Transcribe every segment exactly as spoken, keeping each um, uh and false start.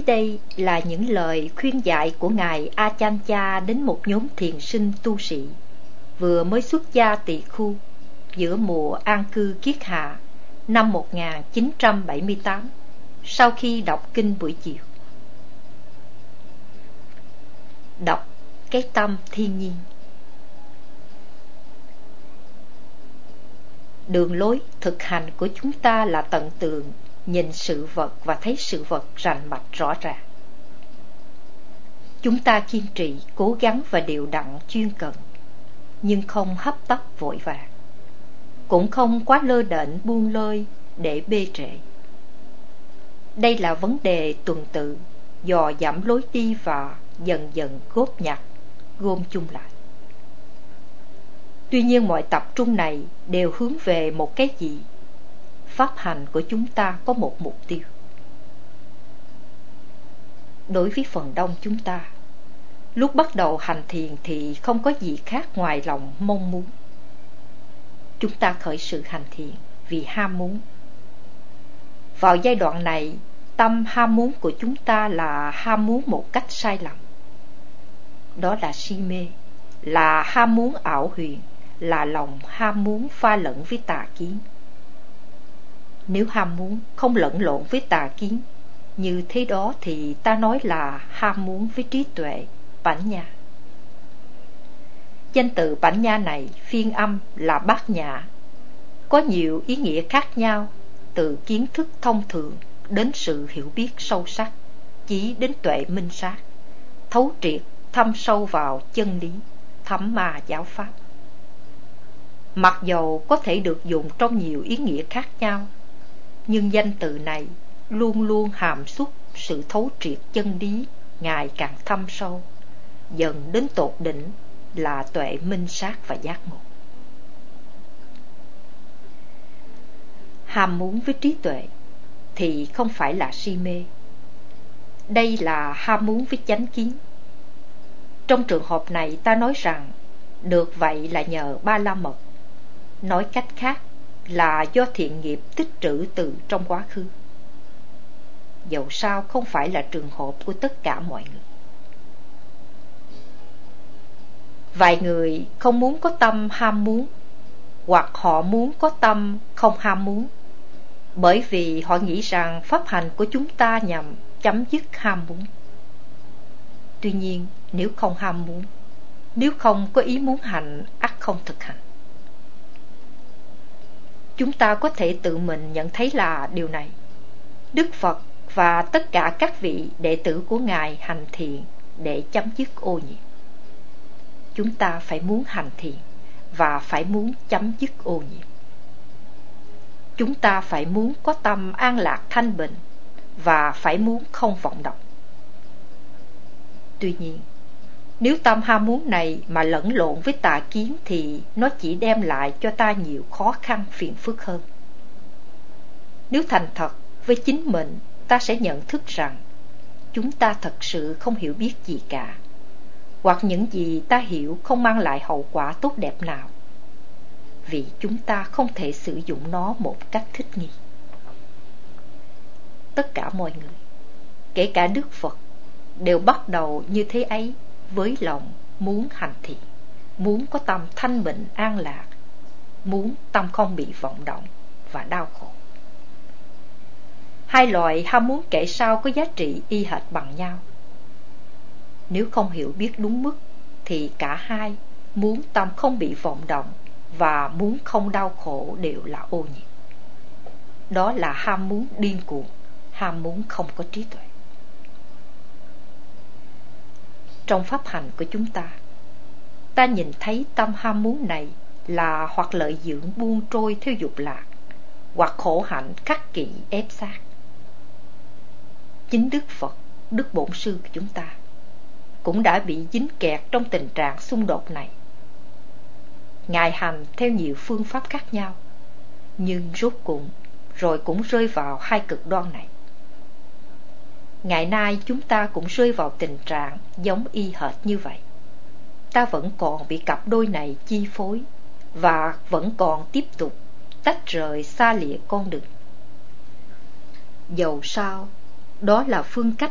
đây là những lời khuyên dạy của Ngài Ajahn Chah đến một nhóm thiền sinh tu sĩ vừa mới xuất gia tỳ khu giữa mùa an cư kiết hạ năm một nghìn chín trăm bảy mươi tám, sau khi đọc kinh buổi chiều. Đọc cái tâm thiên nhiên. Đường lối thực hành của chúng ta là tận tường nhìn sự vật và thấy sự vật rành mạch rõ ràng. Chúng ta kiên trì, cố gắng và đều đặn chuyên cần, nhưng không hấp tấp vội vàng, cũng không quá lơ đễnh buông lơi để bê trễ. Đây là vấn đề tuần tự, dò dẫm lối đi và dần dần góp nhặt, gom chung lại. Tuy nhiên mọi tập trung này đều hướng về một cái gì? Pháp hành của chúng ta có một mục tiêu. Đối với phần đông chúng ta, lúc bắt đầu hành thiền thì không có gì khác ngoài lòng mong muốn. Chúng ta khởi sự hành thiền vì ham muốn. Vào giai đoạn này, tâm ham muốn của chúng ta là ham muốn một cách sai lầm. Đó là si mê, là ham muốn ảo huyền, là lòng ham muốn pha lẫn với tà kiến. Nếu ham muốn không lẫn lộn với tà kiến, như thế đó thì ta nói là ham muốn với trí tuệ, Bảnh Nha. Danh từ Bảnh Nha này phiên âm là Bát Nhã, có nhiều ý nghĩa khác nhau, từ kiến thức thông thường đến sự hiểu biết sâu sắc, chí đến tuệ minh sát, thấu triệt, thâm sâu vào chân lý, thẩm ma giáo pháp. Mặc dầu có thể được dùng trong nhiều ý nghĩa khác nhau, nhưng danh từ này luôn luôn hàm xúc sự thấu triệt chân lý ngày càng thâm sâu, dần đến tột đỉnh là tuệ minh sát và giác ngộ. Ham muốn với trí tuệ thì không phải là si mê. Đây là ham muốn với chánh kiến. Trong trường hợp này ta nói rằng được vậy là nhờ Ba La Mật. Nói cách khác là do thiện nghiệp tích trữ từ trong quá khứ. Dẫu sao không phải là trường hợp của tất cả mọi người. Vài người không muốn có tâm ham muốn, hoặc họ muốn có tâm không ham muốn, bởi vì họ nghĩ rằng pháp hành của chúng ta nhằm chấm dứt ham muốn. Tuy nhiên, nếu không ham muốn, nếu không có ý muốn hành, ắt không thực hành. Chúng ta có thể tự mình nhận thấy là điều này. Đức Phật và tất cả các vị đệ tử của Ngài hành thiền để chấm dứt ô nhiễm. Chúng ta phải muốn hành thiền và phải muốn chấm dứt ô nhiễm. Chúng ta phải muốn có tâm an lạc thanh bình và phải muốn không vọng động. Tuy nhiên, nếu tâm ham muốn này mà lẫn lộn với tà kiến thì nó chỉ đem lại cho ta nhiều khó khăn phiền phức hơn. Nếu thành thật với chính mình, ta sẽ nhận thức rằng chúng ta thật sự không hiểu biết gì cả, hoặc những gì ta hiểu không mang lại hậu quả tốt đẹp nào, vì chúng ta không thể sử dụng nó một cách thích nghi. Tất cả mọi người, kể cả Đức Phật, đều bắt đầu như thế ấy với lòng muốn hành thiền, muốn có tâm thanh bình an lạc, muốn tâm không bị vọng động và đau khổ. Hai loại ham muốn kể sau có giá trị y hệt bằng nhau. Nếu không hiểu biết đúng mức thì cả hai, muốn tâm không bị vọng động và muốn không đau khổ, đều là ô nhiễm. Đó là ham muốn điên cuồng, ham muốn không có trí tuệ. Trong pháp hành của chúng ta, ta nhìn thấy tâm ham muốn này là hoặc lợi dưỡng buông trôi theo dục lạc, hoặc khổ hạnh khắc kỷ ép sát. Chính Đức Phật, Đức Bổn Sư của chúng ta, cũng đã bị dính kẹt trong tình trạng xung đột này. Ngài hành theo nhiều phương pháp khác nhau, nhưng rốt cuộc rồi cũng rơi vào hai cực đoan này. Ngày nay chúng ta cũng rơi vào tình trạng giống y hệt như vậy. Ta vẫn còn bị cặp đôi này chi phối và vẫn còn tiếp tục tách rời xa lìa con đường. Dầu sao, đó là phương cách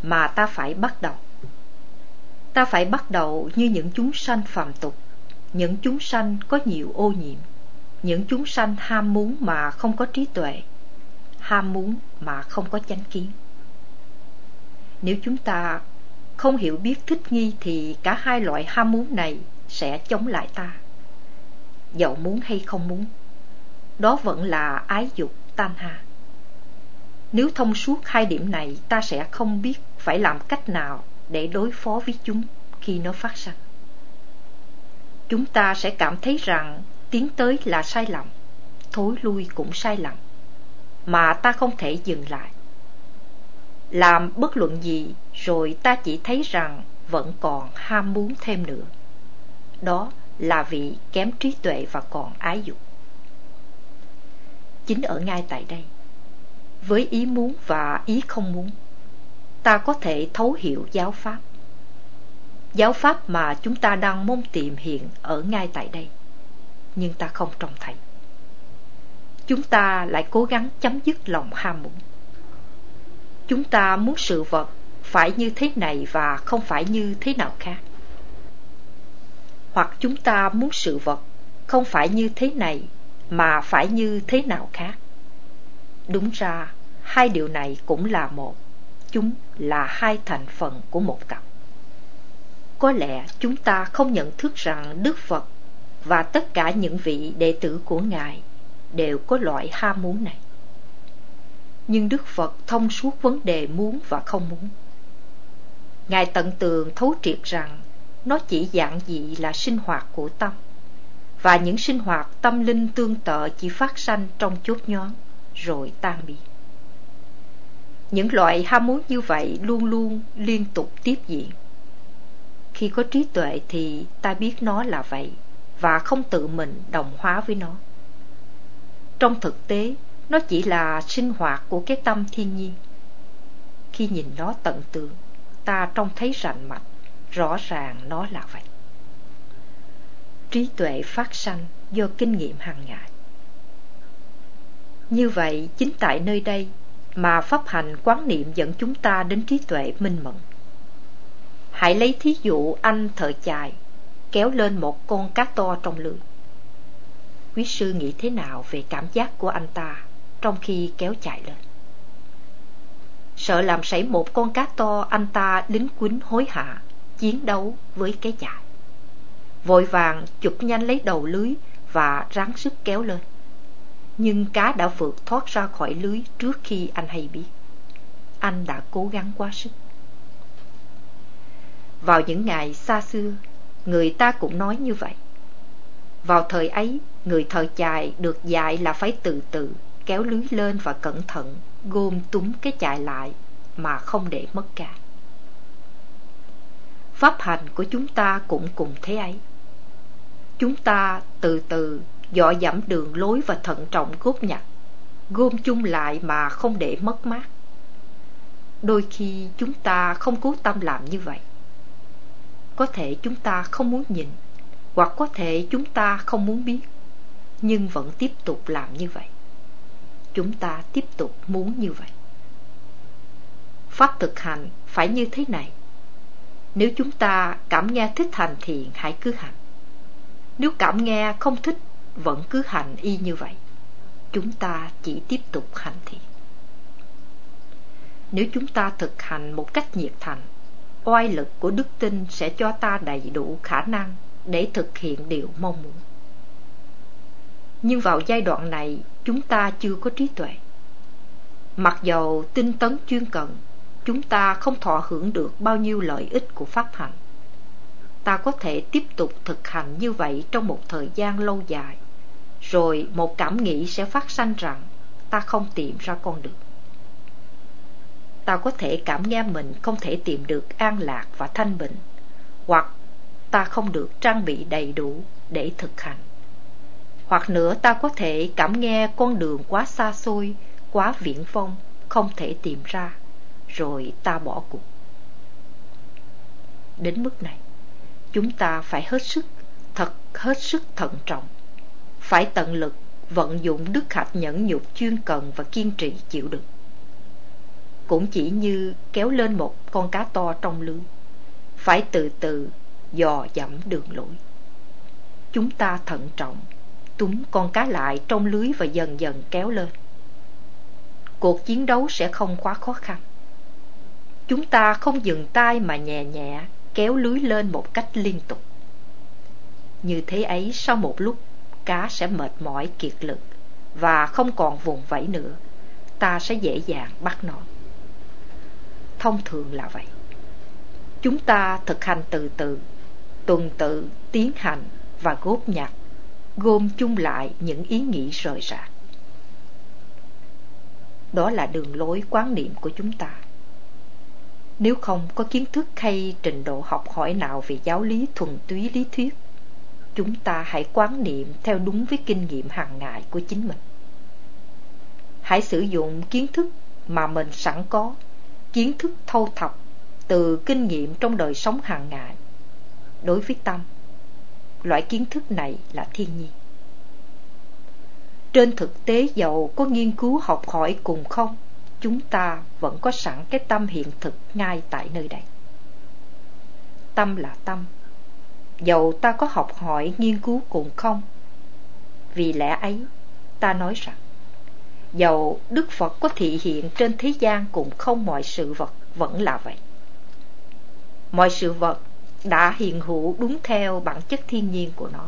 mà ta phải bắt đầu. Ta phải bắt đầu như những chúng sanh phàm tục, những chúng sanh có nhiều ô nhiễm, những chúng sanh ham muốn mà không có trí tuệ, ham muốn mà không có chánh kiến. Nếu chúng ta không hiểu biết thích nghi thì cả hai loại ham muốn này sẽ chống lại ta. Dẫu muốn hay không muốn, đó vẫn là ái dục tan ha. Nếu thông suốt hai điểm này, ta sẽ không biết phải làm cách nào để đối phó với chúng khi nó phát sinh. Chúng ta sẽ cảm thấy rằng tiến tới là sai lầm, thối lui cũng sai lầm, mà ta không thể dừng lại. Làm bất luận gì rồi ta chỉ thấy rằng vẫn còn ham muốn thêm nữa. Đó là vì kém trí tuệ và còn ái dục. Chính ở ngay tại đây, với ý muốn và ý không muốn, ta có thể thấu hiểu giáo pháp. Giáo pháp mà chúng ta đang mong tìm hiện ở ngay tại đây, nhưng ta không trông thấy. Chúng ta lại cố gắng chấm dứt lòng ham muốn. Chúng ta muốn sự vật phải như thế này và không phải như thế nào khác. Hoặc chúng ta muốn sự vật không phải như thế này mà phải như thế nào khác. Đúng ra, hai điều này cũng là một. Chúng là hai thành phần của một cặp. Có lẽ chúng ta không nhận thức rằng Đức Phật và tất cả những vị đệ tử của Ngài đều có loại ham muốn này. Nhưng Đức Phật thông suốt vấn đề muốn và không muốn. Ngài tận tường thấu triệt rằng nó chỉ giản dị là sinh hoạt của tâm, và những sinh hoạt tâm linh tương tự chỉ phát sanh trong chốt nhoáng rồi tan biến. Những loại ham muốn như vậy luôn luôn liên tục tiếp diễn. Khi có trí tuệ thì ta biết nó là vậy và không tự mình đồng hóa với nó. Trong thực tế, nó chỉ là sinh hoạt của cái tâm thiên nhiên. Khi nhìn nó tận tường, ta trông thấy rành mạch, rõ ràng nó là vậy. Trí tuệ phát sanh do kinh nghiệm hàng ngày. Như vậy, chính tại nơi đây mà pháp hành quán niệm dẫn chúng ta đến trí tuệ minh mẫn. Hãy lấy thí dụ anh thợ chài kéo lên một con cá to trong lưới. Quý sư nghĩ thế nào về cảm giác của anh ta trong khi kéo chài lên? Sợ làm sảy một con cá to, anh ta lính quýnh hối hả chiến đấu với cái chài, vội vàng chụp nhanh lấy đầu lưới và ráng sức kéo lên. Nhưng cá đã vượt thoát ra khỏi lưới trước khi anh hay biết. Anh đã cố gắng quá sức. Vào những ngày xa xưa, người ta cũng nói như vậy. Vào thời ấy, người thợ chài được dạy là phải từ từ kéo lưới lên và cẩn thận gom túm cái chài lại mà không để mất cá. Pháp hành của chúng ta cũng cùng thế ấy. Chúng ta từ từ dọ dẫm đường lối và thận trọng góp nhặt, gom chung lại mà không để mất mát. Đôi khi chúng ta không cố tâm làm như vậy. Có thể chúng ta không muốn nhìn, hoặc có thể chúng ta không muốn biết, nhưng vẫn tiếp tục làm như vậy. Chúng ta tiếp tục muốn như vậy. Pháp thực hành phải như thế này. Nếu chúng ta cảm nghe thích hành thiền, hãy cứ hành. Nếu cảm nghe không thích, vẫn cứ hành y như vậy. Chúng ta chỉ tiếp tục hành thiền. Nếu chúng ta thực hành một cách nhiệt thành, oai lực của đức tin sẽ cho ta đầy đủ khả năng để thực hiện điều mong muốn. Nhưng vào giai đoạn này, chúng ta chưa có trí tuệ. Mặc dầu tinh tấn chuyên cần, chúng ta không thọ hưởng được bao nhiêu lợi ích của pháp hành. Ta có thể tiếp tục thực hành như vậy trong một thời gian lâu dài, rồi một cảm nghĩ sẽ phát sanh rằng ta không tìm ra con đường. Ta có thể cảm nghe mình không thể tìm được an lạc và thanh bình, hoặc ta không được trang bị đầy đủ để thực hành. Hoặc nữa ta có thể cảm nghe con đường quá xa xôi, quá viễn vông, không thể tìm ra, rồi ta bỏ cuộc. Đến mức này, chúng ta phải hết sức, thật hết sức thận trọng, phải tận lực, vận dụng đức hạnh nhẫn nhục chuyên cần và kiên trì chịu đựng. cũng chỉ như kéo lên một con cá to trong lưới, phải từ từ dò dẫm đường lối. Chúng ta thận trọng túm con cá lại trong lưới và dần dần kéo lên. Cuộc chiến đấu sẽ không quá khó khăn. Chúng ta không dừng tay mà nhẹ nhẹ kéo lưới lên một cách liên tục. Như thế ấy, sau một lúc, cá sẽ mệt mỏi kiệt lực và không còn vùng vẫy nữa. Ta sẽ dễ dàng bắt nó. Thông thường là vậy. Chúng ta thực hành từ từ, tuần tự tiến hành và góp nhặt, gom chung lại những ý nghĩ rời rạc. Đó là đường lối quán niệm của chúng ta. Nếu không có kiến thức hay trình độ học hỏi nào về giáo lý thuần túy lý thuyết, chúng ta hãy quán niệm theo đúng với kinh nghiệm hàng ngày của chính mình. Hãy sử dụng kiến thức mà mình sẵn có, kiến thức thâu thập từ kinh nghiệm trong đời sống hàng ngày. Đối với tâm, loại kiến thức này là thiên nhiên. Trên thực tế, dầu có nghiên cứu học hỏi cùng không, chúng ta vẫn có sẵn cái tâm hiện thực ngay tại nơi đây. Tâm là tâm, dầu ta có học hỏi nghiên cứu cùng không. Vì lẽ ấy, ta nói rằng, dầu Đức Phật có thị hiện trên thế gian cùng không, mọi sự vật vẫn là vậy. Mọi sự vật đã hiện hữu đúng theo bản chất thiên nhiên của nó.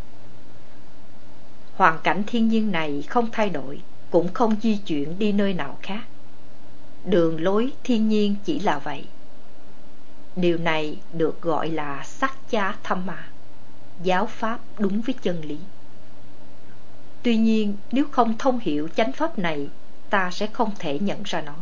Hoàn cảnh thiên nhiên này không thay đổi, cũng không di chuyển đi nơi nào khác. Đường lối thiên nhiên chỉ là vậy. Điều này được gọi là Satya Dhamma, giáo pháp đúng với chân lý. Tuy nhiên, nếu không thông hiểu chánh pháp này, ta sẽ không thể nhận ra nó.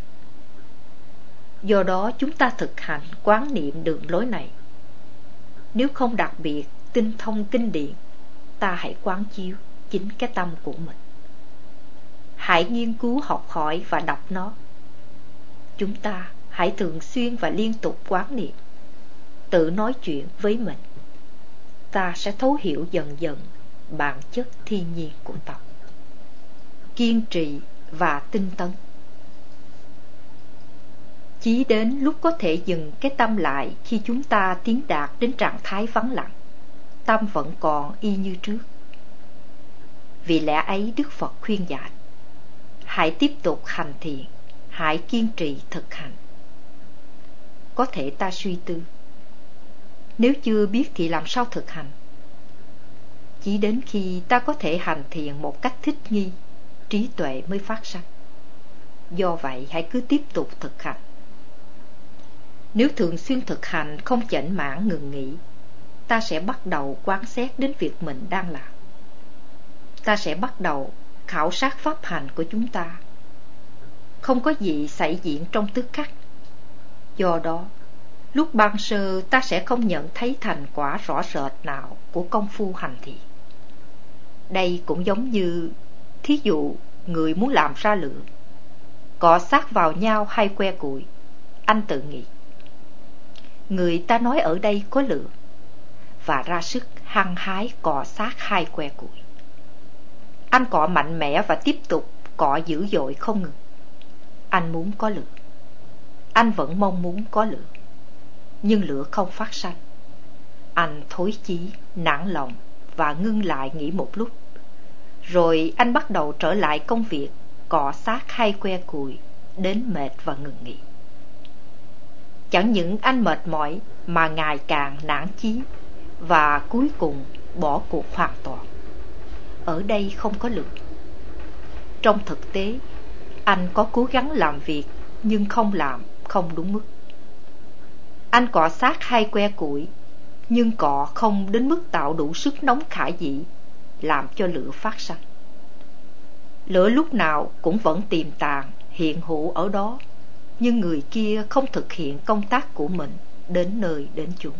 Do đó chúng ta thực hành quán niệm đường lối này. Nếu không đặc biệt tinh thông kinh điển, ta hãy quán chiếu chính cái tâm của mình. Hãy nghiên cứu học hỏi và đọc nó. Chúng ta hãy thường xuyên và liên tục quán niệm, tự nói chuyện với mình. Ta sẽ thấu hiểu dần dần bản chất thiên nhiên của tâm. Kiên trì và tinh tấn. Chí đến lúc có thể dừng cái tâm lại khi chúng ta tiến đạt đến trạng thái vắng lặng, tâm vẫn còn y như trước. Vì lẽ ấy Đức Phật khuyên dạy, hãy tiếp tục hành thiện, hãy kiên trì thực hành. Có thể ta suy tư, nếu chưa biết thì làm sao thực hành? Chỉ đến khi ta có thể hành thiện một cách thích nghi, trí tuệ mới phát sanh. Do vậy hãy cứ tiếp tục thực hành. Nếu thường xuyên thực hành không chểnh mãn ngừng nghỉ, ta sẽ bắt đầu quan sát đến việc mình đang làm. Ta sẽ bắt đầu khảo sát pháp hành của chúng ta. Không có gì xảy diễn trong tức khắc. Do đó, lúc ban sơ ta sẽ không nhận thấy thành quả rõ rệt nào của công phu hành thiện. Đây cũng giống như, thí dụ, người muốn làm ra lửa, cọ sát vào nhau hay que củi. Anh tự nghĩ, người ta nói ở đây có lửa, và ra sức hăng hái cọ sát hai que củi. Anh cọ mạnh mẽ và tiếp tục cọ dữ dội không ngừng. Anh muốn có lửa. Anh vẫn mong muốn có lửa, nhưng lửa không phát sanh. Anh thối chí, nản lòng và ngưng lại nghĩ một lúc. Rồi anh bắt đầu trở lại công việc cọ sát hai que củi đến mệt và ngừng nghỉ. Chẳng những anh mệt mỏi mà ngày càng nản chí và cuối cùng bỏ cuộc hoàn toàn. Ở đây không có lửa. Trong thực tế, anh có cố gắng làm việc nhưng không làm không đúng mức. Anh cọ sát hai que củi, nhưng cọ không đến mức tạo đủ sức nóng khả dĩ làm cho lửa phát sanh. Lửa lúc nào cũng vẫn tiềm tàng hiện hữu ở đó, nhưng người kia không thực hiện công tác của mình đến nơi đến chốn.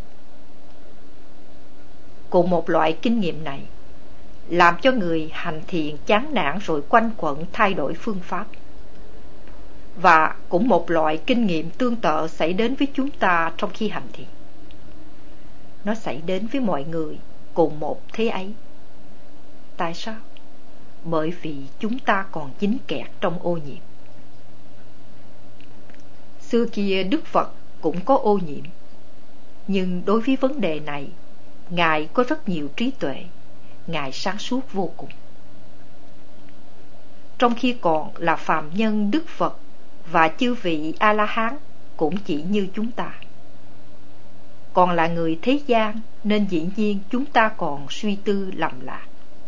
Cùng một loại kinh nghiệm này làm cho người hành thiện chán nản rồi quanh quẩn thay đổi phương pháp. Và cũng một loại kinh nghiệm tương tự xảy đến với chúng ta trong khi hành thiện. Nó xảy đến với mọi người cùng một thế ấy. Tại sao? Bởi vì chúng ta còn dính kẹt trong ô nhiễm. Xưa kia Đức Phật cũng có ô nhiễm, nhưng đối với vấn đề này, Ngài có rất nhiều trí tuệ, Ngài sáng suốt vô cùng. Trong khi còn là phàm nhân, Đức Phật và chư vị A-la-hán cũng chỉ như chúng ta. Còn là người thế gian nên dĩ nhiên chúng ta còn suy tư lầm lạc.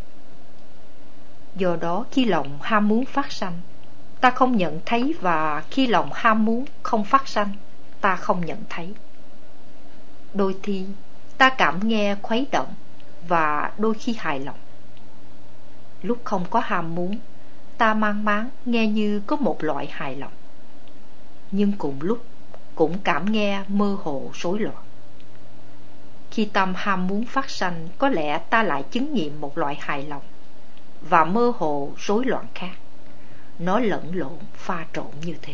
Do đó khi lòng ham muốn phát sanh, ta không nhận thấy, và khi lòng ham muốn không phát sanh, ta không nhận thấy. Đôi khi ta cảm nghe khuấy động, và đôi khi hài lòng. Lúc không có ham muốn, ta mang máng nghe như có một loại hài lòng, nhưng cùng lúc cũng cảm nghe mơ hồ rối loạn. Khi tâm ham muốn phát sanh, có lẽ ta lại chứng nghiệm một loại hài lòng và mơ hồ rối loạn khác. Nó lẫn lộn pha trộn như thế.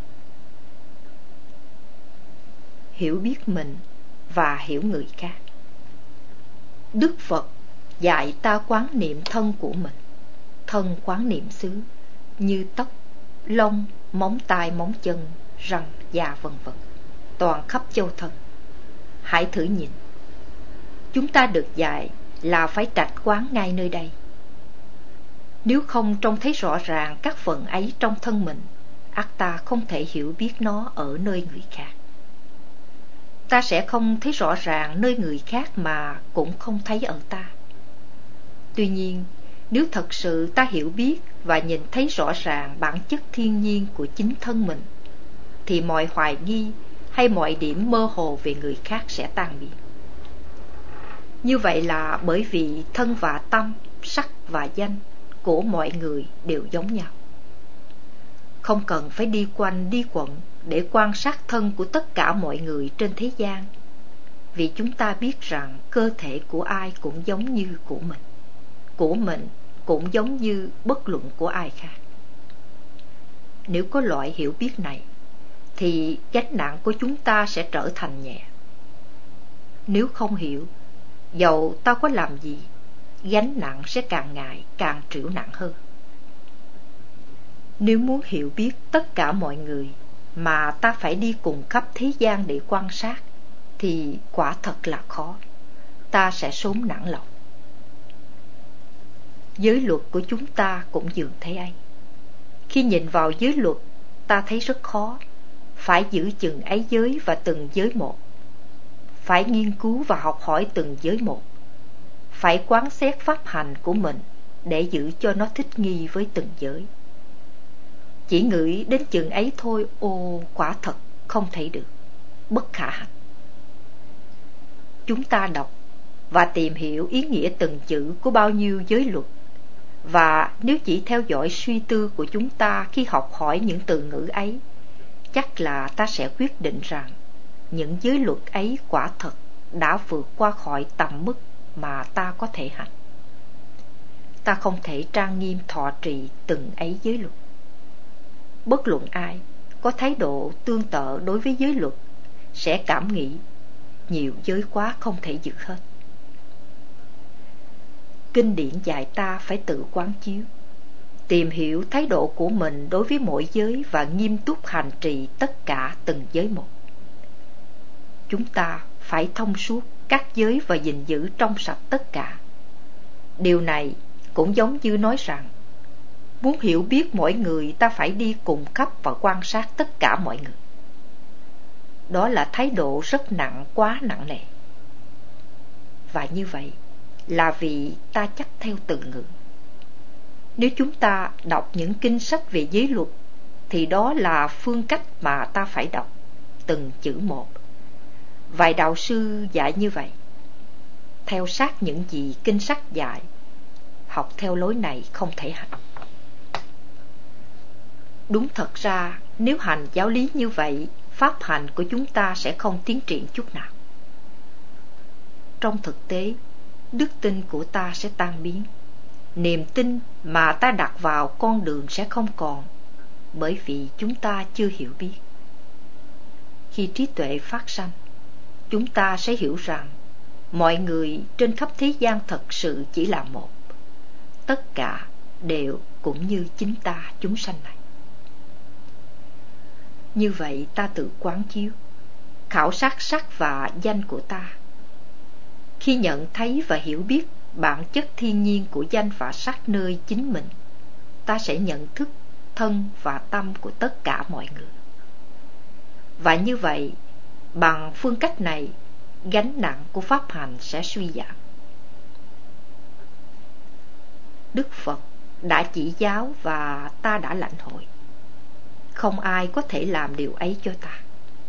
Hiểu biết mình và hiểu người khác. Đức Phật dạy ta quán niệm thân của mình, thân quán niệm xứ, như tóc, lông, móng tay, móng chân, răng, da vân vân, toàn khắp châu thân. Hãy thử nhìn. Chúng ta được dạy là phải trạch quán ngay nơi đây. Nếu không trông thấy rõ ràng các phần ấy trong thân mình, ắt ta không thể hiểu biết nó ở nơi người khác. Ta sẽ không thấy rõ ràng nơi người khác mà cũng không thấy ở ta. Tuy nhiên, nếu thật sự ta hiểu biết và nhìn thấy rõ ràng bản chất thiên nhiên của chính thân mình, thì mọi hoài nghi hay mọi điểm mơ hồ về người khác sẽ tan biến. Như vậy là bởi vì thân và tâm, sắc và danh của mọi người đều giống nhau. Không cần phải đi quanh đi quẩn để quan sát thân của tất cả mọi người trên thế gian, vì chúng ta biết rằng cơ thể của ai cũng giống như của mình, của mình cũng giống như bất luận của ai khác. Nếu có loại hiểu biết này, thì gánh nặng của chúng ta sẽ trở thành nhẹ. Nếu không hiểu, dầu ta có làm gì, gánh nặng sẽ càng ngày càng trĩu nặng hơn. Nếu muốn hiểu biết tất cả mọi người mà ta phải đi cùng khắp thế gian để quan sát, thì quả thật là khó. Ta sẽ sớm nản lòng. Giới luật của chúng ta cũng dường thế ấy. Khi nhìn vào giới luật, ta thấy rất khó. Phải giữ chừng ấy giới và từng giới một. Phải nghiên cứu và học hỏi từng giới một. Phải quán xét pháp hành của mình để giữ cho nó thích nghi với từng giới. Chỉ ngửi đến chừng ấy thôi, ô, quả thật không thể được, bất khả hành. Chúng ta đọc và tìm hiểu ý nghĩa từng chữ của bao nhiêu giới luật, và nếu chỉ theo dõi suy tư của chúng ta khi học hỏi những từ ngữ ấy, chắc là ta sẽ quyết định rằng những giới luật ấy quả thật đã vượt qua khỏi tầm mức mà ta có thể hành. Ta không thể trang nghiêm thọ trì từng ấy giới luật. Bất luận ai có thái độ tương tự đối với giới luật sẽ cảm nghĩ nhiều giới quá không thể giữ hết. Kinh điển dạy ta phải tự quán chiếu, tìm hiểu thái độ của mình đối với mỗi giới và nghiêm túc hành trì tất cả từng giới một. Chúng ta phải thông suốt các giới và gìn giữ trong sạch tất cả. Điều này cũng giống như nói rằng, muốn hiểu biết mỗi người, ta phải đi cùng khắp và quan sát tất cả mọi người. Đó là thái độ rất nặng, quá nặng nề. Và như vậy là vì ta chắc theo từ ngữ. Nếu chúng ta đọc những kinh sách về giới luật, thì đó là phương cách mà ta phải đọc, từng chữ một. Vài đạo sư dạy như vậy. Theo sát những gì kinh sách dạy, học theo lối này không thể hành. Đúng thật ra, nếu hành giáo lý như vậy, pháp hành của chúng ta sẽ không tiến triển chút nào. Trong thực tế, đức tin của ta sẽ tan biến. Niềm tin mà ta đặt vào con đường sẽ không còn, bởi vì chúng ta chưa hiểu biết. Khi trí tuệ phát sanh, chúng ta sẽ hiểu rằng mọi người trên khắp thế gian thật sự chỉ là một. Tất cả đều cũng như chính ta chúng sanh này. Như vậy ta tự quán chiếu, khảo sát sắc và danh của ta. Khi nhận thấy và hiểu biết bản chất thiên nhiên của danh và sắc nơi chính mình, ta sẽ nhận thức thân và tâm của tất cả mọi người. Và như vậy, bằng phương cách này, gánh nặng của pháp hành sẽ suy giảm. Đức Phật đã chỉ giáo và ta đã lãnh hội. Không ai có thể làm điều ấy cho ta.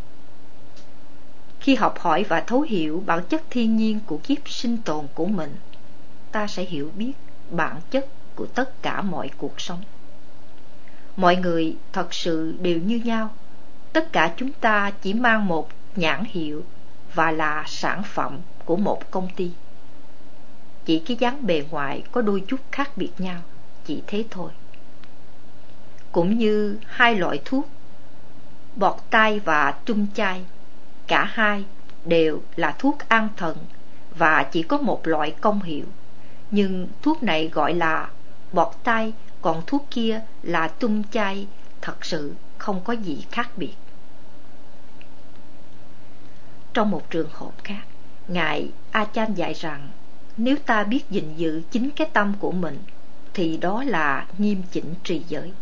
Khi học hỏi và thấu hiểu bản chất thiên nhiên của kiếp sinh tồn của mình, ta sẽ hiểu biết bản chất của tất cả mọi cuộc sống. Mọi người thật sự đều như nhau. Tất cả chúng ta chỉ mang một nhãn hiệu và là sản phẩm của một công ty. Chỉ cái dáng bề ngoài có đôi chút khác biệt nhau, chỉ thế thôi. Cũng như hai loại thuốc, bọt tai và trung chai, cả hai đều là thuốc an thần và chỉ có một loại công hiệu. Nhưng thuốc này gọi là bọt tai, còn thuốc kia là tung chai, thật sự không có gì khác biệt. Trong một trường hợp khác, Ngài A Chan dạy rằng nếu ta biết gìn giữ chính cái tâm của mình thì đó là nghiêm chỉnh trì giới.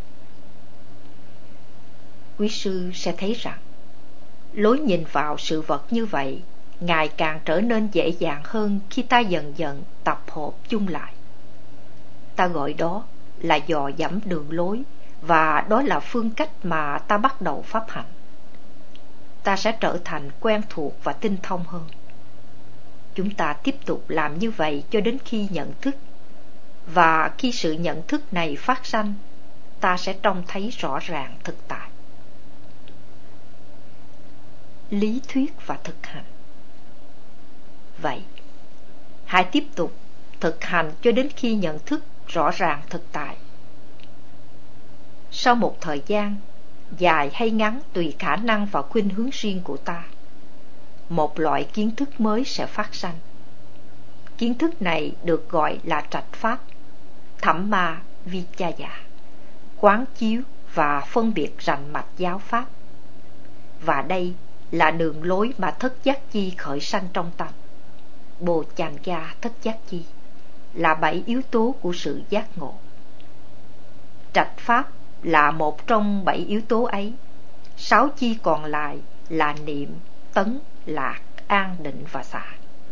Quý sư sẽ thấy rằng lối nhìn vào sự vật như vậy ngày càng trở nên dễ dàng hơn khi ta dần dần tập hợp chung lại. Ta gọi đó là dò dẫm đường lối, và đó là phương cách mà ta bắt đầu pháp hành. Ta sẽ trở thành quen thuộc và tinh thông hơn. Chúng ta tiếp tục làm như vậy cho đến khi nhận thức, và khi sự nhận thức này phát sanh, ta sẽ trông thấy rõ ràng thực tại. Lý thuyết và thực hành. Vậy, hãy tiếp tục thực hành cho đến khi nhận thức rõ ràng thực tại. Sau một thời gian, dài hay ngắn tùy khả năng và khuynh hướng riêng của ta, một loại kiến thức mới sẽ phát sanh. Kiến thức này được gọi là trạch pháp, Thamma Vichaya, quán chiếu và phân biệt rành mạch giáo pháp. Và đây là đường lối mà thất giác chi khởi sanh trong tâm. Bồ chành ga thất giác chi là bảy yếu tố của sự giác ngộ. Trạch pháp là một trong bảy yếu tố ấy. Sáu chi còn lại là niệm, tấn, lạc, an, định và xả.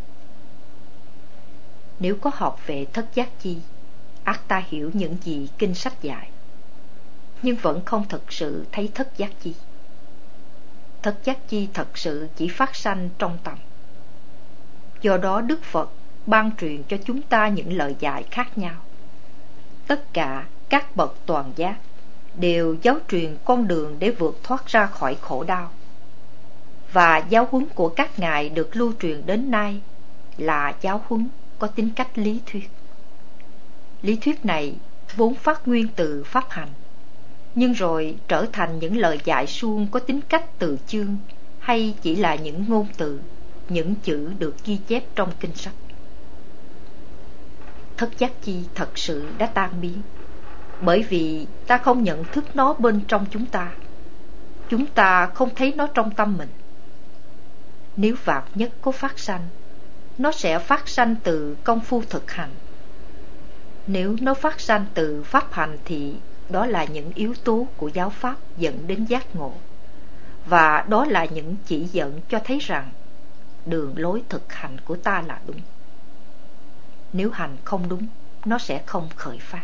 Nếu có học về thất giác chi, ắt ta hiểu những gì kinh sách dạy, nhưng vẫn không thực sự thấy thất giác chi. Thất giác chi thật sự chỉ phát sanh trong tâm. Do đó Đức Phật ban truyền cho chúng ta những lời dạy khác nhau. Tất cả các bậc toàn giác đều giáo truyền con đường để vượt thoát ra khỏi khổ đau. Và giáo huấn của các ngài được lưu truyền đến nay là giáo huấn có tính cách lý thuyết. Lý thuyết này vốn phát nguyên từ pháp hành, nhưng rồi trở thành những lời dạy suông có tính cách từ chương, hay chỉ là những ngôn từ, những chữ được ghi chép trong kinh sách. Thất giác chi thật sự đã tan biến, bởi vì ta không nhận thức nó bên trong chúng ta. Chúng ta không thấy nó trong tâm mình. Nếu vạn nhất có phát sanh, nó sẽ phát sanh từ công phu thực hành. Nếu nó phát sanh từ pháp hành thì đó là những yếu tố của giáo pháp dẫn đến giác ngộ. Và đó là những chỉ dẫn cho thấy rằng đường lối thực hành của ta là đúng. Nếu hành không đúng, nó sẽ không khởi phát.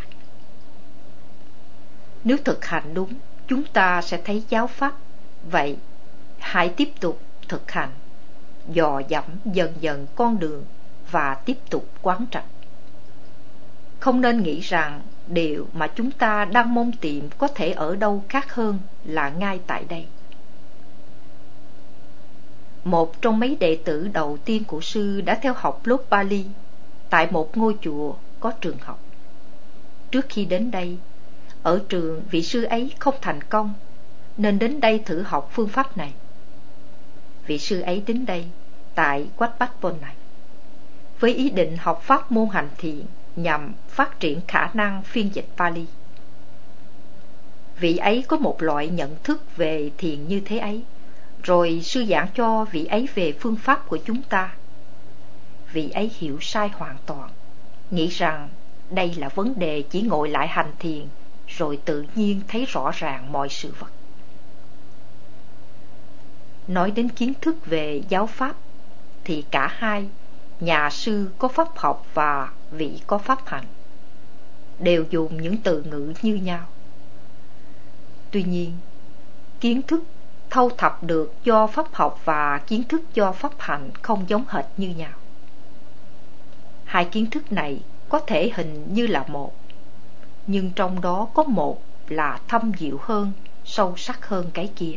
Nếu thực hành đúng, chúng ta sẽ thấy giáo pháp. Vậy, hãy tiếp tục thực hành, dò dẫm dần dần con đường và tiếp tục quán trạch. Không nên nghĩ rằng điều mà chúng ta đang mong tìm có thể ở đâu khác hơn là ngay tại đây. Một trong mấy đệ tử đầu tiên của sư đã theo học lớp Pali tại một ngôi chùa có trường học. Trước khi đến đây, ở trường vị sư ấy không thành công, nên đến đây thử học phương pháp này. Vị sư ấy đến đây tại Wat Patpon này với ý định học pháp môn hành thiện nhằm phát triển khả năng phiên dịch Pali. vị ấy có một loại nhận thức về thiền như thế ấy, rồi sư giảng cho vị ấy về phương pháp của chúng ta. Vị ấy hiểu sai hoàn toàn, nghĩ rằng đây là vấn đề chỉ ngồi lại hành thiền rồi tự nhiên thấy rõ ràng mọi sự vật. Nói đến kiến thức về giáo pháp thì cả hai, nhà sư có pháp học và vị có pháp hành, đều dùng những từ ngữ như nhau. Tuy nhiên, kiến thức thâu thập được do pháp học và kiến thức do pháp hành không giống hệt như nhau. Hai kiến thức này có thể hình như là một, nhưng trong đó có một là thâm diệu hơn, sâu sắc hơn cái kia.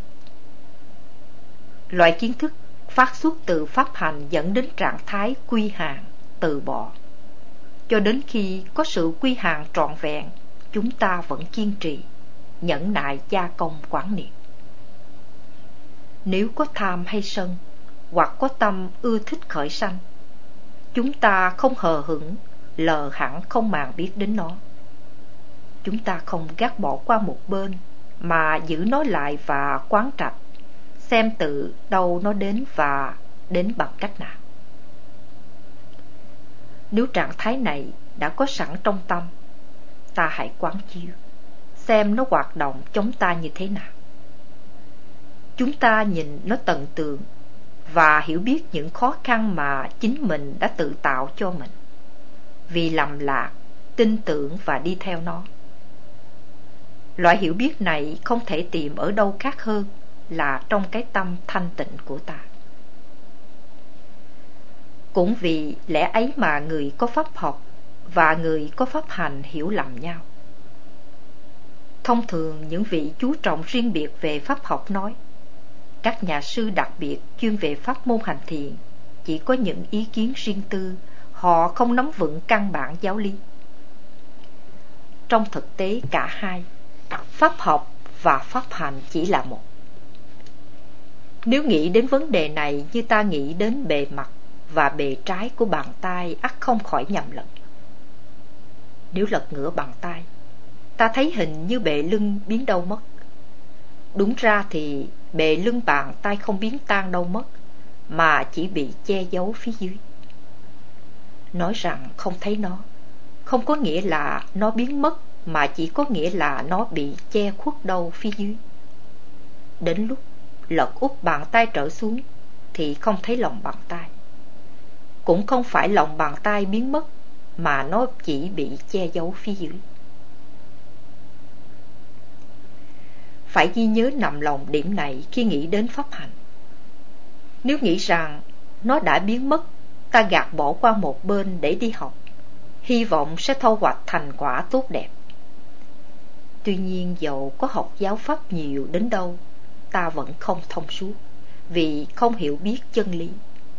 Loại kiến thức phát xuất từ pháp hành dẫn đến trạng thái quy hàng, từ bỏ. Cho đến khi có sự quy hàng trọn vẹn, chúng ta vẫn kiên trì, nhẫn nại gia công quán niệm. Nếu có tham hay sân, hoặc có tâm ưa thích khởi sanh, chúng ta không hờ hững, lờ hẳn không màng biết đến nó. Chúng ta không gác bỏ qua một bên, mà giữ nó lại và quán trạch, xem từ đâu nó đến và đến bằng cách nào. Nếu trạng thái này đã có sẵn trong tâm, ta hãy quán chiếu, xem nó hoạt động chống ta như thế nào. Chúng ta nhìn nó tận tường và hiểu biết những khó khăn mà chính mình đã tự tạo cho mình, vì lầm lạc, tin tưởng và đi theo nó. Loại hiểu biết này không thể tìm ở đâu khác hơn là trong cái tâm thanh tịnh của ta. Cũng vì lẽ ấy mà người có pháp học và người có pháp hành hiểu lầm nhau. Thông thường những vị chú trọng riêng biệt về pháp học nói, các nhà sư đặc biệt chuyên về pháp môn hành thiền chỉ có những ý kiến riêng tư, họ không nắm vững căn bản giáo lý. Trong thực tế cả hai, pháp học và pháp hành chỉ là một. Nếu nghĩ đến vấn đề này như ta nghĩ đến bề mặt và bề trái của bàn tay, ắt không khỏi nhầm lẫn. Nếu lật ngửa bàn tay, ta thấy hình như bề lưng biến đâu mất. Đúng ra thì bề lưng bàn tay không biến tan đâu mất, mà chỉ bị che giấu phía dưới. Nói rằng không thấy nó, không có nghĩa là nó biến mất, mà chỉ có nghĩa là nó bị che khuất đâu phía dưới. Đến lúc lật úp bàn tay trở xuống thì không thấy lòng bàn tay. Cũng không phải lòng bàn tay biến mất, mà nó chỉ bị che giấu phía dưới. Phải ghi nhớ nằm lòng điểm này khi nghĩ đến pháp hành. Nếu nghĩ rằng nó đã biến mất, ta gạt bỏ qua một bên để đi học, hy vọng sẽ thu hoạch thành quả tốt đẹp. Tuy nhiên dầu có học giáo pháp nhiều đến đâu, ta vẫn không thông suốt, vì không hiểu biết chân lý.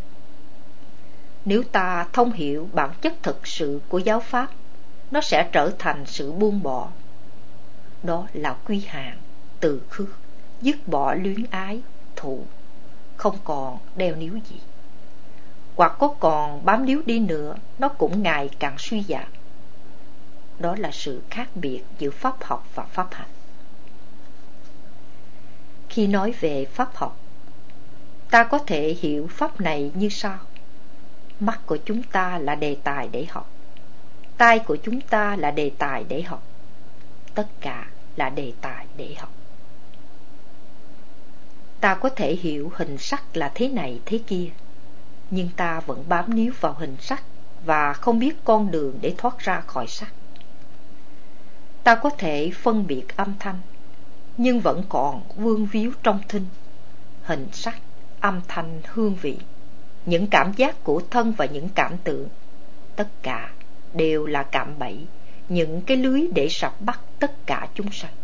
Nếu ta thông hiểu bản chất thực sự của giáo pháp, nó sẽ trở thành sự buông bỏ. Đó là quy hạn, từ khước, dứt bỏ luyến ái, thù, không còn đeo níu gì. Hoặc có còn bám níu đi nữa, nó cũng ngày càng suy giảm. Đó là sự khác biệt giữa pháp học và pháp hành. Khi nói về pháp học, ta có thể hiểu pháp này như sau. Mắt của chúng ta là đề tài để học, tai của chúng ta là đề tài để học, tất cả là đề tài để học. Ta có thể hiểu hình sắc là thế này thế kia, nhưng ta vẫn bám níu vào hình sắc và không biết con đường để thoát ra khỏi sắc. Ta có thể phân biệt âm thanh, nhưng vẫn còn vương víu trong thinh, hình sắc, âm thanh, hương vị, những cảm giác của thân và những cảm tưởng, tất cả đều là cạm bẫy, những cái lưới để sập bắt tất cả chúng sanh.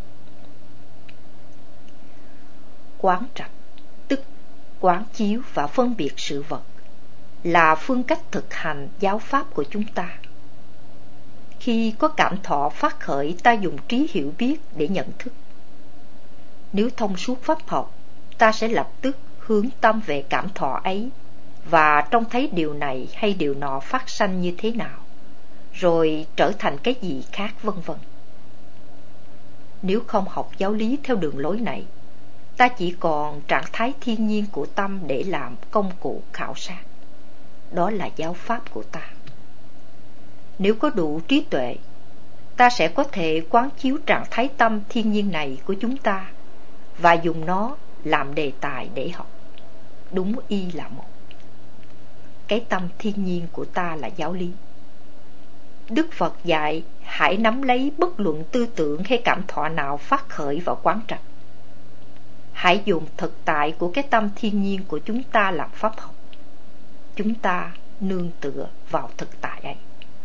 Quán trạch, tức quán chiếu và phân biệt sự vật, là phương cách thực hành giáo pháp của chúng ta. Khi có cảm thọ phát khởi, ta dùng trí hiểu biết để nhận thức. Nếu thông suốt pháp học, ta sẽ lập tức hướng tâm về cảm thọ ấy và trông thấy điều này hay điều nọ phát sanh như thế nào, rồi trở thành cái gì khác, vân vân. Nếu không học giáo lý theo đường lối này, ta chỉ còn trạng thái thiên nhiên của tâm để làm công cụ khảo sát. Đó là giáo pháp của ta. Nếu có đủ trí tuệ, ta sẽ có thể quán chiếu trạng thái tâm thiên nhiên này của chúng ta và dùng nó làm đề tài để học. Đúng y là một. Cái tâm thiên nhiên của ta là giáo lý. Đức Phật dạy hãy nắm lấy bất luận tư tưởng hay cảm thọ nào phát khởi vào quán trạch. Hãy dùng thực tại của cái tâm thiên nhiên của chúng ta làm pháp học. Chúng ta nương tựa vào thực tại ấy.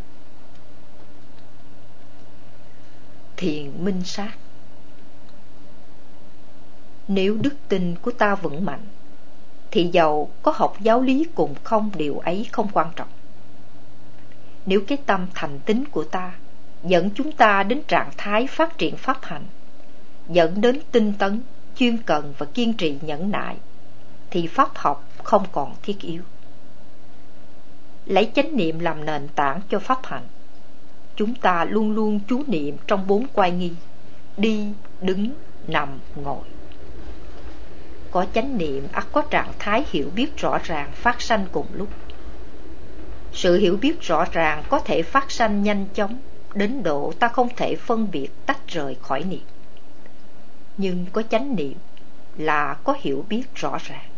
Thiền minh sát. Nếu đức tin của ta vững mạnh, thì dầu có học giáo lý cùng không, điều ấy không quan trọng. Nếu cái tâm thành tín của ta dẫn chúng ta đến trạng thái phát triển pháp hành, dẫn đến tinh tấn, chuyên cần và kiên trì nhẫn nại, thì pháp học không còn thiết yếu. Lấy chánh niệm làm nền tảng cho pháp hành, chúng ta luôn luôn chú niệm trong bốn oai nghi: đi, đứng, nằm, ngồi. Có chánh niệm ắt có trạng thái hiểu biết rõ ràng phát sanh cùng lúc. Sự hiểu biết rõ ràng có thể phát sanh nhanh chóng đến độ ta không thể phân biệt tách rời khỏi niệm. Nhưng có chánh niệm là có hiểu biết rõ ràng.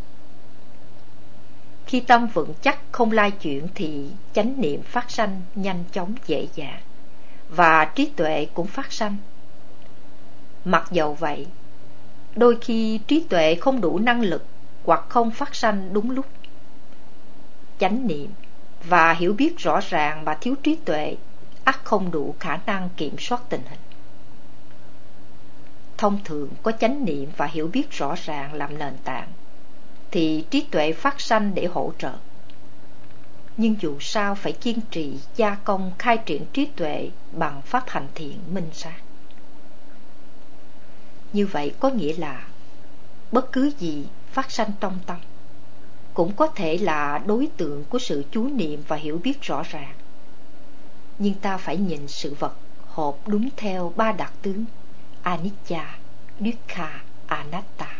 Khi tâm vững chắc không lai chuyển thì chánh niệm phát sanh nhanh chóng dễ dàng, và trí tuệ cũng phát sanh. Mặc dầu vậy, đôi khi trí tuệ không đủ năng lực hoặc không phát sanh đúng lúc. Chánh niệm và hiểu biết rõ ràng mà thiếu trí tuệ ắt không đủ khả năng kiểm soát tình hình. Thông thường có chánh niệm và hiểu biết rõ ràng làm nền tảng, thì trí tuệ phát sanh để hỗ trợ. Nhưng dù sao phải kiên trì gia công khai triển trí tuệ bằng pháp hành thiện minh sát. Như vậy có nghĩa là bất cứ gì phát sanh trong tâm cũng có thể là đối tượng của sự chú niệm và hiểu biết rõ ràng. Nhưng ta phải nhìn sự vật hộp đúng theo ba đặc tướng anicca, dukkha, anatta.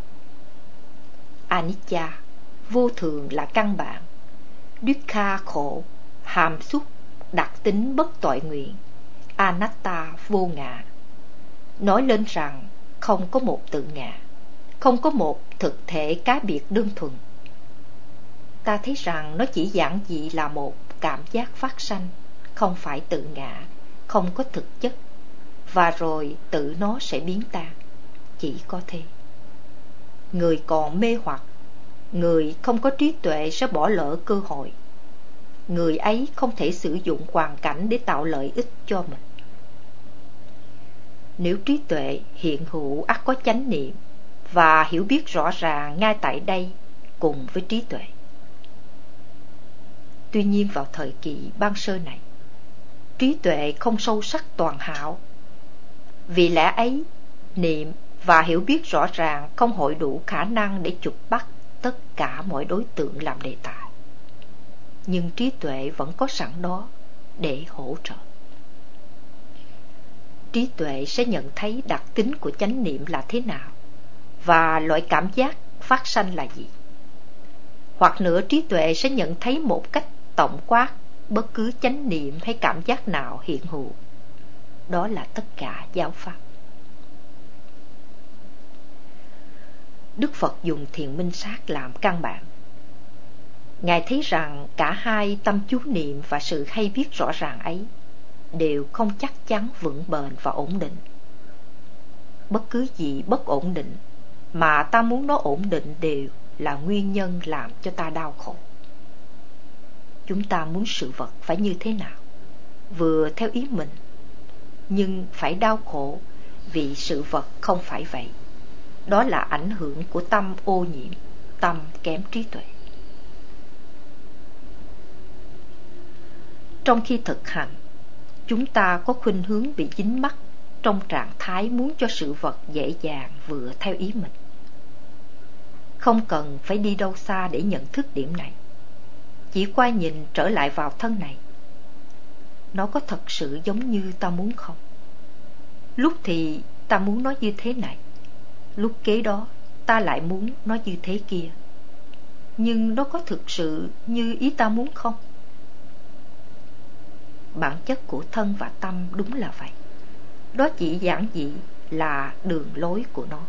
Anicca, vô thường là căn bản. Dukkha, khổ, hàm xúc, đặc tính bất tội nguyện. Anatta, vô ngã. Nói lên rằng không có một tự ngã, không có một thực thể cá biệt đơn thuần. Ta thấy rằng nó chỉ giản dị là một cảm giác phát sanh, không phải tự ngã, không có thực chất, và rồi tự nó sẽ biến tan. Chỉ có thế. Người còn mê hoặc, người không có trí tuệ sẽ bỏ lỡ cơ hội. Người ấy không thể sử dụng hoàn cảnh để tạo lợi ích cho mình. Nếu trí tuệ hiện hữu ắt có chánh niệm và hiểu biết rõ ràng ngay tại đây cùng với trí tuệ. Tuy nhiên vào thời kỳ ban sơ này, trí tuệ không sâu sắc toàn hảo. Vì lẽ ấy, niệm và hiểu biết rõ ràng không hội đủ khả năng để chụp bắt tất cả mọi đối tượng làm đề tài. Nhưng trí tuệ vẫn có sẵn đó để hỗ trợ. Trí tuệ sẽ nhận thấy đặc tính của chánh niệm là thế nào và loại cảm giác phát sanh là gì. Hoặc nữa, trí tuệ sẽ nhận thấy một cách tổng quát bất cứ chánh niệm hay cảm giác nào hiện hữu. Đó là tất cả giáo pháp. Đức Phật dùng thiền minh sát làm căn bản. Ngài thấy rằng cả hai tâm chú niệm và sự hay biết rõ ràng ấy đều không chắc chắn vững bền và ổn định. Bất cứ gì bất ổn định mà ta muốn nó ổn định đều là nguyên nhân làm cho ta đau khổ. Chúng ta muốn sự vật phải như thế nào, vừa theo ý mình, nhưng phải đau khổ vì sự vật không phải vậy. Đó là ảnh hưởng của tâm ô nhiễm, tâm kém trí tuệ. Trong khi thực hành, chúng ta có khuynh hướng bị dính mắc trong trạng thái muốn cho sự vật dễ dàng vừa theo ý mình. Không cần phải đi đâu xa để nhận thức điểm này. Chỉ qua nhìn trở lại vào thân này. Nó có thật sự giống như ta muốn không? Lúc thì ta muốn nó như thế này, lúc kế đó ta lại muốn nó như thế kia. Nhưng nó có thực sự như ý ta muốn không? Bản chất của thân và tâm đúng là vậy. Đó chỉ giản dị là đường lối của nó.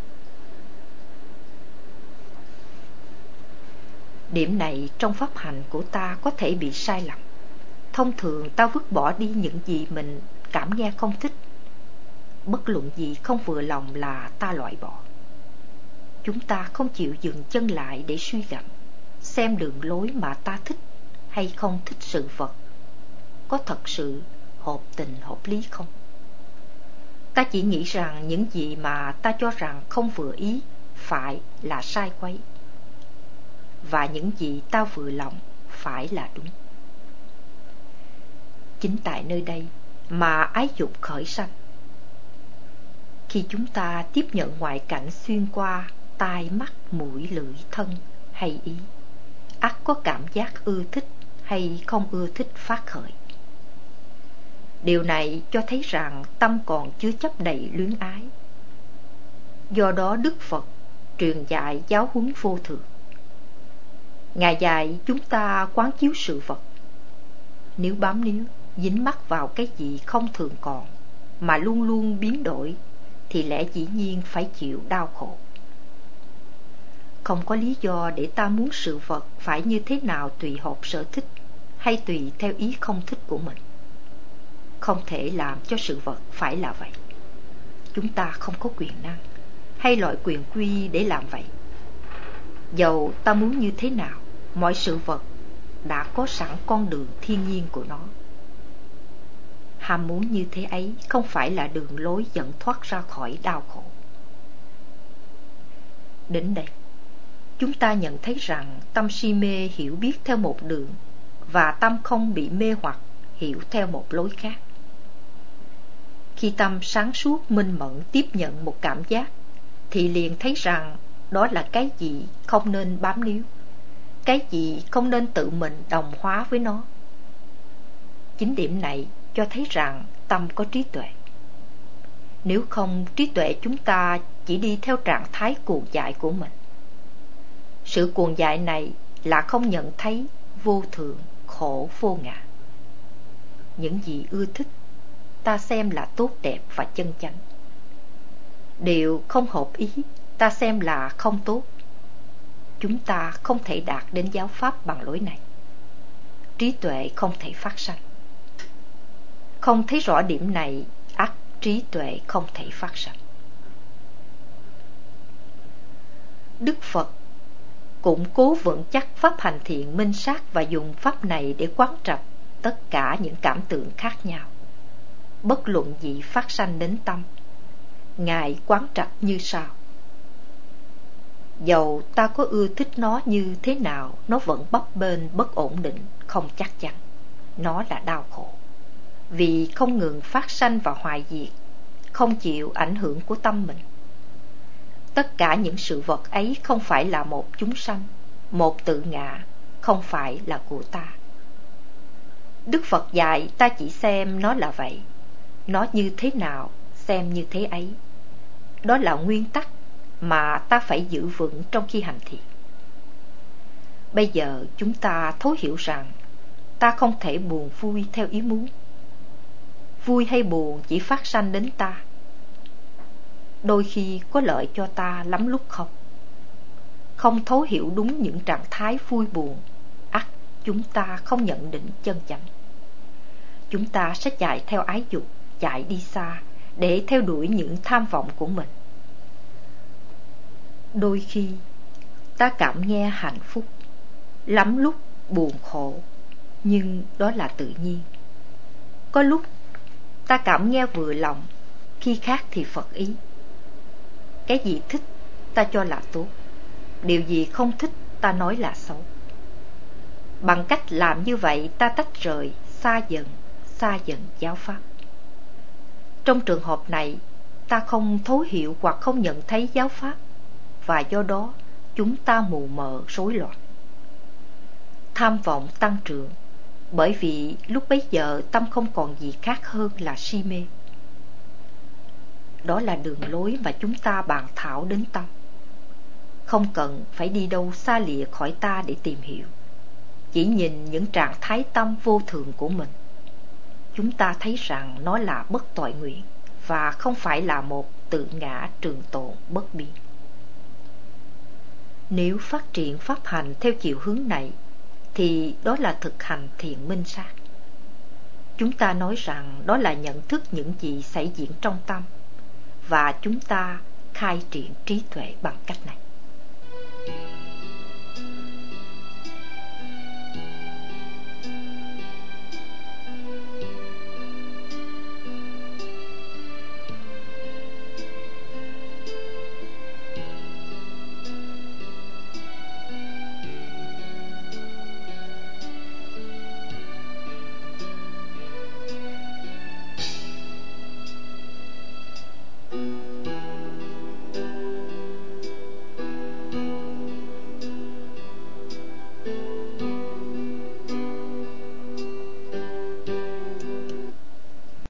Điểm này trong pháp hành của ta có thể bị sai lầm. Thông thường ta vứt bỏ đi những gì mình cảm nghe không thích. Bất luận gì không vừa lòng là ta loại bỏ. Chúng ta không chịu dừng chân lại để suy gẫm, xem đường lối mà ta thích hay không thích sự vật có thật sự hợp tình hợp lý không. Ta chỉ nghĩ rằng những gì mà ta cho rằng không vừa ý phải là sai quấy, và những gì ta vừa lòng phải là đúng. Chính tại nơi đây mà ái dục khởi sanh. Khi chúng ta tiếp nhận ngoại cảnh xuyên qua tai, mắt, mũi, lưỡi, thân hay ý, ắt có cảm giác ưa thích hay không ưa thích phát khởi. Điều này cho thấy rằng tâm còn chứa chấp đầy luyến ái. Do đó Đức Phật truyền dạy giáo huấn vô thường. Ngài dạy chúng ta quán chiếu sự vật. Nếu bám níu, dính mắc vào cái gì không thường còn, mà luôn luôn biến đổi, thì lẽ dĩ nhiên phải chịu đau khổ. Không có lý do để ta muốn sự vật phải như thế nào tùy hợp sở thích, hay tùy theo ý không thích của mình. Không thể làm cho sự vật phải là vậy. Chúng ta không có quyền năng hay loại quyền quy để làm vậy. Dầu ta muốn như thế nào, mọi sự vật đã có sẵn con đường thiên nhiên của nó. Ham muốn như thế ấy không phải là đường lối dẫn thoát ra khỏi đau khổ. Đến đây, chúng ta nhận thấy rằng tâm si mê hiểu biết theo một đường, và tâm không bị mê hoặc hiểu theo một lối khác. Khi tâm sáng suốt minh mẫn tiếp nhận một cảm giác, thì liền thấy rằng đó là cái gì không nên bám níu, cái gì không nên tự mình đồng hóa với nó. Chính điểm này cho thấy rằng tâm có trí tuệ. Nếu không, trí tuệ chúng ta chỉ đi theo trạng thái cuồng dại của mình. Sự cuồng dại này là không nhận thấy vô thường, khổ, vô ngã. Những gì ưa thích ta xem là tốt đẹp và chân chánh. Điều không hợp ý ta xem là không tốt. Chúng ta không thể đạt đến giáo pháp bằng lối này. Trí tuệ không thể phát sanh. Không thấy rõ điểm này, ắt trí tuệ không thể phát sanh. Đức Phật củng cố vững chắc pháp hành thiện minh sát và dùng pháp này để quán trạch tất cả những cảm tưởng khác nhau, bất luận gì phát sanh đến tâm. Ngài quán trạch như sau: dầu ta có ưa thích nó như thế nào, nó vẫn bấp bênh, bất ổn định, không chắc chắn. Nó là đau khổ, vì không ngừng phát sanh và hoại diệt, không chịu ảnh hưởng của tâm mình. Tất cả những sự vật ấy không phải là một chúng sanh, một tự ngã, không phải là của ta. Đức Phật dạy ta chỉ xem nó là vậy, nó như thế nào xem như thế ấy. Đó là nguyên tắc mà ta phải giữ vững trong khi hành thiện. Bây giờ chúng ta thấu hiểu rằng ta không thể buồn vui theo ý muốn. Vui hay buồn chỉ phát sanh đến ta. Đôi khi có lợi cho ta, lắm lúc không. Không thấu hiểu đúng những trạng thái vui buồn, ắt chúng ta không nhận định chân chánh. Chúng ta sẽ chạy theo ái dục, chạy đi xa để theo đuổi những tham vọng của mình. Đôi khi ta cảm nghe hạnh phúc, lắm lúc buồn khổ, nhưng đó là tự nhiên. Có lúc ta cảm nghe vừa lòng, khi khác thì phật ý. Cái gì thích ta cho là tốt, điều gì không thích ta nói là xấu. Bằng cách làm như vậy, ta tách rời, xa dần, xa dần giáo pháp. Trong trường hợp này, ta không thấu hiểu hoặc không nhận thấy giáo pháp, và do đó chúng ta mù mờ, rối loạn. Tham vọng tăng trưởng, bởi vì lúc bấy giờ tâm không còn gì khác hơn là si mê. đó là đường lối mà chúng ta bàn thảo đến tâm. Không cần phải đi đâu xa lìa khỏi ta để tìm hiểu. Chỉ nhìn những trạng thái tâm vô thường của mình, chúng ta thấy rằng nó là bất toại nguyện và không phải là một tự ngã trường tồn bất biến. Nếu phát triển pháp hành theo chiều hướng này, thì đó là thực hành thiện minh sát. Chúng ta nói rằng đó là nhận thức những gì xảy diễn trong tâm, và chúng ta khai triển trí tuệ bằng cách này.